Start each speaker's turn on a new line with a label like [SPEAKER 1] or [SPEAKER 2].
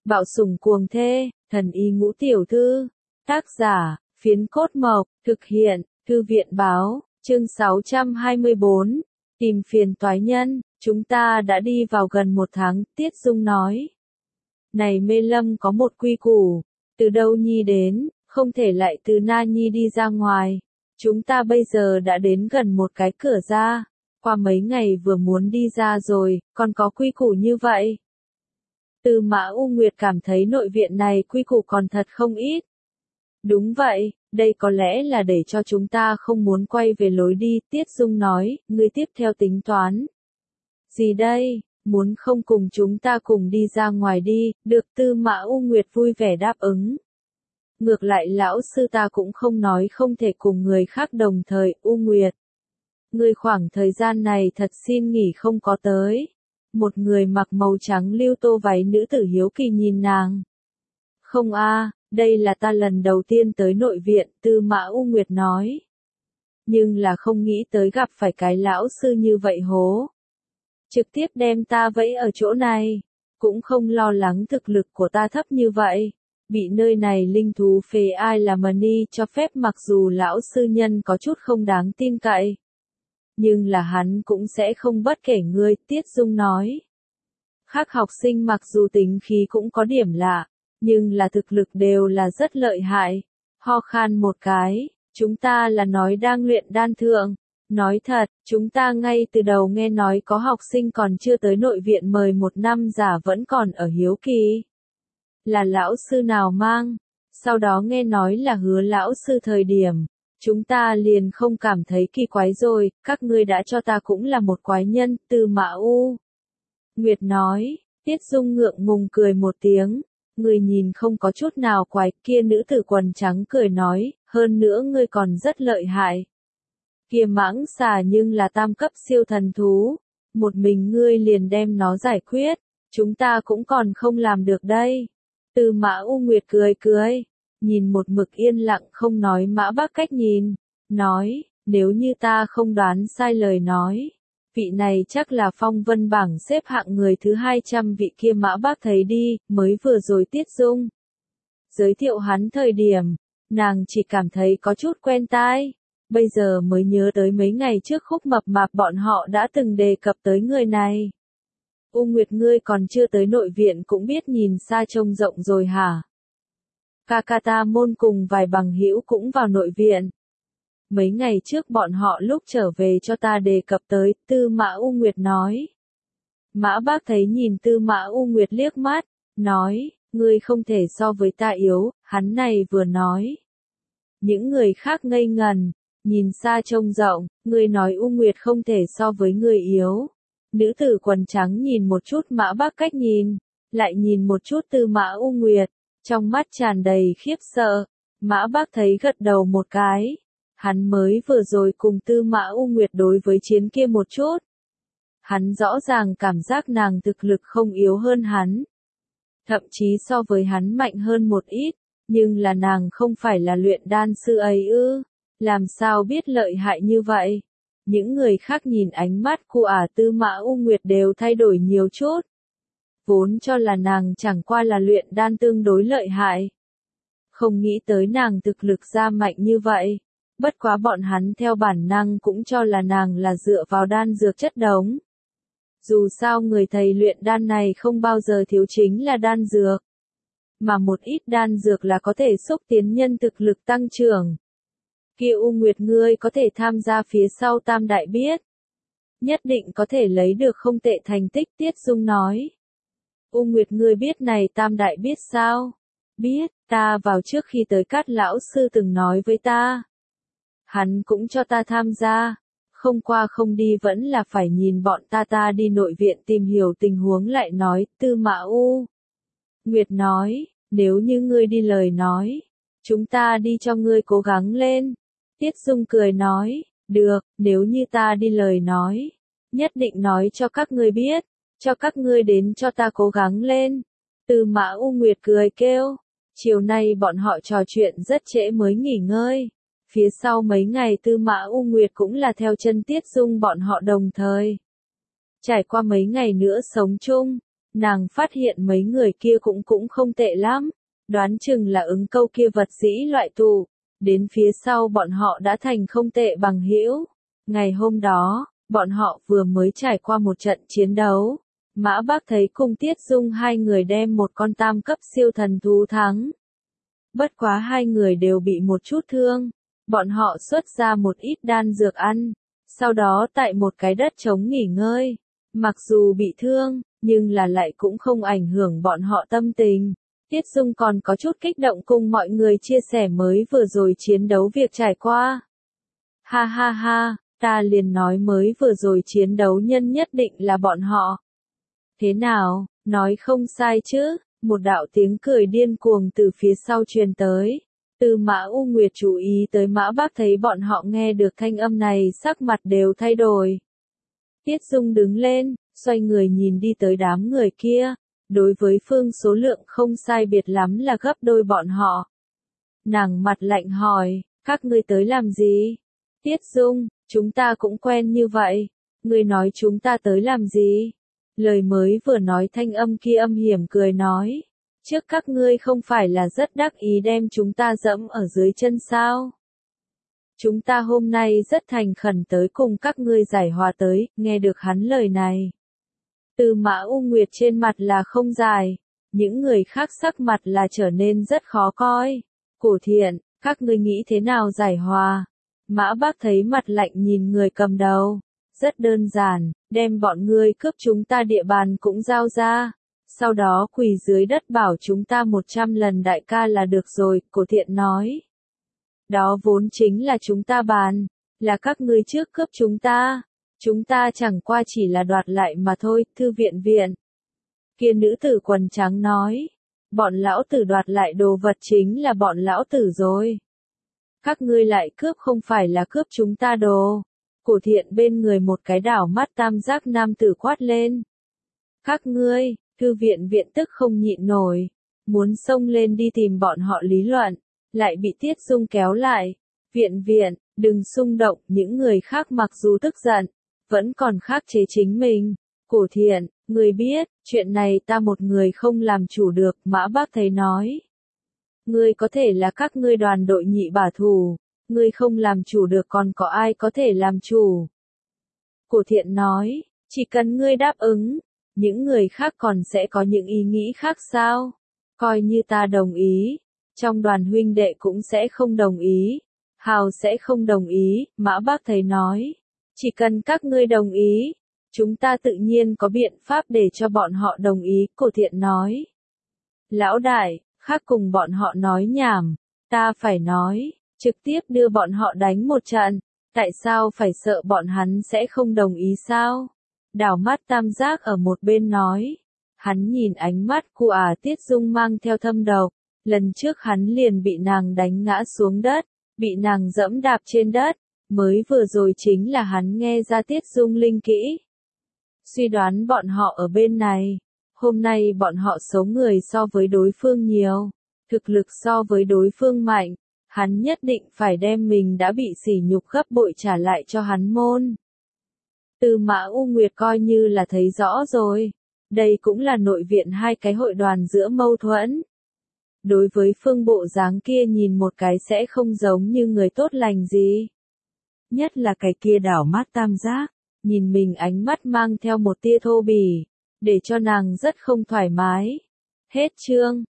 [SPEAKER 1] Bạo sủng cuồng thê, thần y ngũ tiểu thư. Tác giả, Phiến Cốt Mộc, thực hiện, Thư viện báo, chương 624. Tìm phiền toái nhân, chúng ta đã đi vào gần 1 tháng, Tiết Dung nói. Này Mê Lâm có một quy củ, từ đâu nhi đến, không thể lại từ na nhi đi ra ngoài. Chúng ta bây giờ đã đến gần một cái cửa ra, qua mấy ngày vừa muốn đi ra rồi, còn có quy củ như vậy. Tư Mã U Nguyệt cảm thấy nội viện này quy củ còn thật không ít. Đúng vậy, đây có lẽ là để cho chúng ta không muốn quay về lối đi, Tiết Dung nói, ngươi tiếp theo tính toán. Gì đây, muốn không cùng chúng ta cùng đi ra ngoài đi, được Tư Mã U Nguyệt vui vẻ đáp ứng. Ngược lại lão sư ta cũng không nói không thể cùng người khác đồng thời, U Nguyệt. Ngươi khoảng thời gian này thật xin nghỉ không có tới. Một người mặc màu trắng lưu tô váy nữ tử hiếu kỳ nhìn nàng. Không a, đây là ta lần đầu tiên tới nội viện, Tư Mã U Nguyệt nói. Nhưng là không nghĩ tới gặp phải cái lão sư như vậy hố. Trực tiếp đem ta vẫy ở chỗ này, cũng không lo lắng thực lực của ta thấp như vậy. Bị nơi này linh thú phê ai là money cho phép mặc dù lão sư nhân có chút không đáng tin cậy. Nhưng là hắn cũng sẽ không bất kể ngươi, Tiết Dung nói. Khác học sinh mặc dù tính khí cũng có điểm lạ, nhưng là thực lực đều là rất lợi hại. Ho khan một cái, chúng ta là nói đang luyện đan thượng. Nói thật, chúng ta ngay từ đầu nghe nói có học sinh còn chưa tới nội viện mời 1 năm giả vẫn còn ở hiếu kỳ. Là lão sư nào mang? Sau đó nghe nói là Hứa lão sư thời điểm. Chúng ta liền không cảm thấy kỳ quái rồi, các ngươi đã cho ta cũng là một quái nhân, Tư Mã U Nguyệt nói, Tiết Dung ngượng ngùng cười một tiếng, người nhìn không có chút nào quái, kia nữ tử quần trắng cười nói, hơn nữa ngươi còn rất lợi hại. Kia mãng xà nhưng là tam cấp siêu thần thú, một mình ngươi liền đem nó giải quyết, chúng ta cũng còn không làm được đây. Tư Mã U Nguyệt cười cười. Nhìn một mực yên lặng không nói Mã Bác Cách nhìn, nói, nếu như ta không đoán sai lời nói, vị này chắc là phong vân bảng xếp hạng người thứ 200 vị kia Mã Bác thấy đi, mới vừa rồi Tiết Dung. Giới thiệu hắn thời điểm, nàng chỉ cảm thấy có chút quen tai, bây giờ mới nhớ tới mấy ngày trước Khúc Mập Mạp bọn họ đã từng đề cập tới người này. U Nguyệt ngươi còn chưa tới nội viện cũng biết nhìn xa trông rộng rồi hả? Kakata môn cùng vài bằng hữu cũng vào nội viện. Mấy ngày trước bọn họ lúc trở về cho ta đề cập tới, Tư Mã U Nguyệt nói. Mã Bác thấy nhìn Tư Mã U Nguyệt liếc mắt, nói, ngươi không thể so với ta yếu, hắn này vừa nói. Những người khác ngây ngần, nhìn xa trông rộng, ngươi nói U Nguyệt không thể so với người yếu. Nữ tử quần trắng nhìn một chút Mã Bác Cách nhìn, lại nhìn một chút Tư Mã U Nguyệt. Trong mắt tràn đầy khiếp sợ, Mã Bác thấy gật đầu một cái. Hắn mới vừa rồi cùng Tư Mã U Nguyệt đối với chiến kia một chút. Hắn rõ ràng cảm giác nàng thực lực không yếu hơn hắn. Thậm chí so với hắn mạnh hơn một ít, nhưng là nàng không phải là luyện đan sư ấy ư. Làm sao biết lợi hại như vậy? Những người khác nhìn ánh mắt của Tư Mã U Nguyệt đều thay đổi nhiều chút. Vốn cho là nàng chẳng qua là luyện đan tương đối lợi hại. Không nghĩ tới nàng thực lực ra mạnh như vậy. Bất quá bọn hắn theo bản năng cũng cho là nàng là dựa vào đan dược chất đống. Dù sao người thầy luyện đan này không bao giờ thiếu chính là đan dược. Mà một ít đan dược là có thể xúc tiến nhân thực lực tăng trưởng. Kia U Nguyệt ngươi có thể tham gia phía sau Tam Đại biết. Nhất định có thể lấy được không tệ thành tích, Tiết Dung nói. U Nguyệt ngươi biết này Tam Đại biết sao? Biết, ta vào trước khi tới Cát lão sư từng nói với ta. Hắn cũng cho ta tham gia, không qua không đi vẫn là phải nhìn bọn ta đi nội viện tìm hiểu tình huống lại nói, Tư Mã U Nguyệt nói, nếu như ngươi đi lời nói, chúng ta đi cho ngươi cố gắng lên. Tiết Dung cười nói, được, nếu như ta đi lời nói, nhất định nói cho các ngươi biết. Cho các ngươi đến cho ta cố gắng lên. Tư Mã U Nguyệt cười kêu. Chiều nay bọn họ trò chuyện rất trễ mới nghỉ ngơi. Phía sau mấy ngày Tư Mã U Nguyệt cũng là theo chân Tiết Dung bọn họ đồng thời. Trải qua mấy ngày nữa sống chung, Nàng phát hiện mấy người kia cũng không tệ lắm, đoán chừng là ứng câu kia vật dĩ loại tụ, đến phía sau bọn họ đã thành không tệ bằng hữu. Ngày hôm đó, bọn họ vừa mới trải qua một trận chiến đấu, Mã Bác thấy cùng Tiết Dung hai người đem một con tam cấp siêu thần thú thắng. Bất quá hai người đều bị một chút thương, bọn họ xuất ra một ít đan dược ăn, sau đó tại một cái đất trống nghỉ ngơi. Mặc dù bị thương, nhưng là lại cũng không ảnh hưởng bọn họ tâm tình. Tiết Dung còn có chút kích động cùng mọi người chia sẻ mới vừa rồi chiến đấu việc trải qua. Ha ha ha, ta liền nói mới vừa rồi chiến đấu nhân nhất định là bọn họ. Thế nào, nói không sai chứ, một đạo tiếng cười điên cuồng từ phía sau truyền tới. Từ Mã U Nguyệt chú ý tới Mã Bác thấy bọn họ nghe được thanh âm này sắc mặt đều thay đổi. Tiết Dung đứng lên, xoay người nhìn đi tới đám người kia, đối với phương số lượng không sai biệt lắm là gấp đôi bọn họ. Nàng mặt lạnh hỏi, các ngươi tới làm gì? Tiết Dung, chúng ta cũng quen như vậy, ngươi nói chúng ta tới làm gì? Lời mới vừa nói thanh âm kia âm hiểm cười nói, trước các ngươi không phải là rất đắc ý đem chúng ta dẫm ở dưới chân sao? Chúng ta hôm nay rất thành khẩn tới cùng các ngươi giải hòa tới, nghe được hắn lời này. Từ Mã U Nguyệt trên mặt là không dài, những người khác sắc mặt là trở nên rất khó coi. Cổ Thiện, các ngươi nghĩ thế nào giải hòa? Mã Bác thấy mặt lạnh nhìn người cầm đầu. Rất đơn giản, đem bọn ngươi cướp chúng ta địa bàn cũng giao ra. Sau đó quỳ dưới đất bảo chúng ta 100 lần đại ca là được rồi, Cổ Thiện nói. Đó vốn chính là chúng ta bàn, là các ngươi trước cướp chúng ta chẳng qua chỉ là đoạt lại mà thôi, thư viện viện. Kia nữ tử quần trắng nói, bọn lão tử đoạt lại đồ vật chính là bọn lão tử rồi. Các ngươi lại cướp không phải là cướp chúng ta đồ. Cổ Thiện bên người một cái đảo mắt tam giác nam tử quát lên. Các ngươi, thư viện viện tức không nhịn nổi, muốn xông lên đi tìm bọn họ lý luận, lại bị Tiết Dung kéo lại. Viện viện, đừng xung động, những người khác mặc dù tức giận, vẫn còn khắc chế chính mình. Cổ Thiện, người biết, chuyện này ta một người không làm chủ được, Mã Bác thấy nói. Ngươi có thể là các ngươi đoàn đội nhị bả thủ, ngươi không làm chủ được còn có ai có thể làm chủ. Cổ Thiện nói, chỉ cần ngươi đáp ứng, những người khác còn sẽ có những ý nghĩ khác sao? Coi như ta đồng ý, trong đoàn huynh đệ cũng sẽ không đồng ý, Hào sẽ không đồng ý, Mã Bác thấy nói. Chỉ cần các ngươi đồng ý, chúng ta tự nhiên có biện pháp để cho bọn họ đồng ý, Cổ Thiện nói. Lão đại, khác cùng bọn họ nói nhảm, ta phải nói, trực tiếp đưa bọn họ đánh một trận, tại sao phải sợ bọn hắn sẽ không đồng ý sao? Đảo mắt tam giác ở một bên nói, hắn nhìn ánh mắt của Tiết Dung mang theo thâm độc, lần trước hắn liền bị nàng đánh ngã xuống đất, bị nàng dẫm đạp trên đất, mới vừa rồi chính là hắn nghe ra Tiết Dung linh kỹ. Suy đoán bọn họ ở bên này, hôm nay bọn họ số người so với đối phương nhiều, thực lực so với đối phương mạnh, hắn nhất định phải đem mình đã bị sỉ nhục gấp bội trả lại cho hắn môn. Từ Mã U Nguyệt coi như là thấy rõ rồi, đây cũng là nội viện hai cái hội đoàn giữa mâu thuẫn. Đối với phương bộ dáng kia nhìn một cái sẽ không giống như người tốt lành gì. Nhất là cái kia đảo mắt tam giác, nhìn mình ánh mắt mang theo một tia thô bỉ, để cho nàng rất không thoải mái. Hết chương.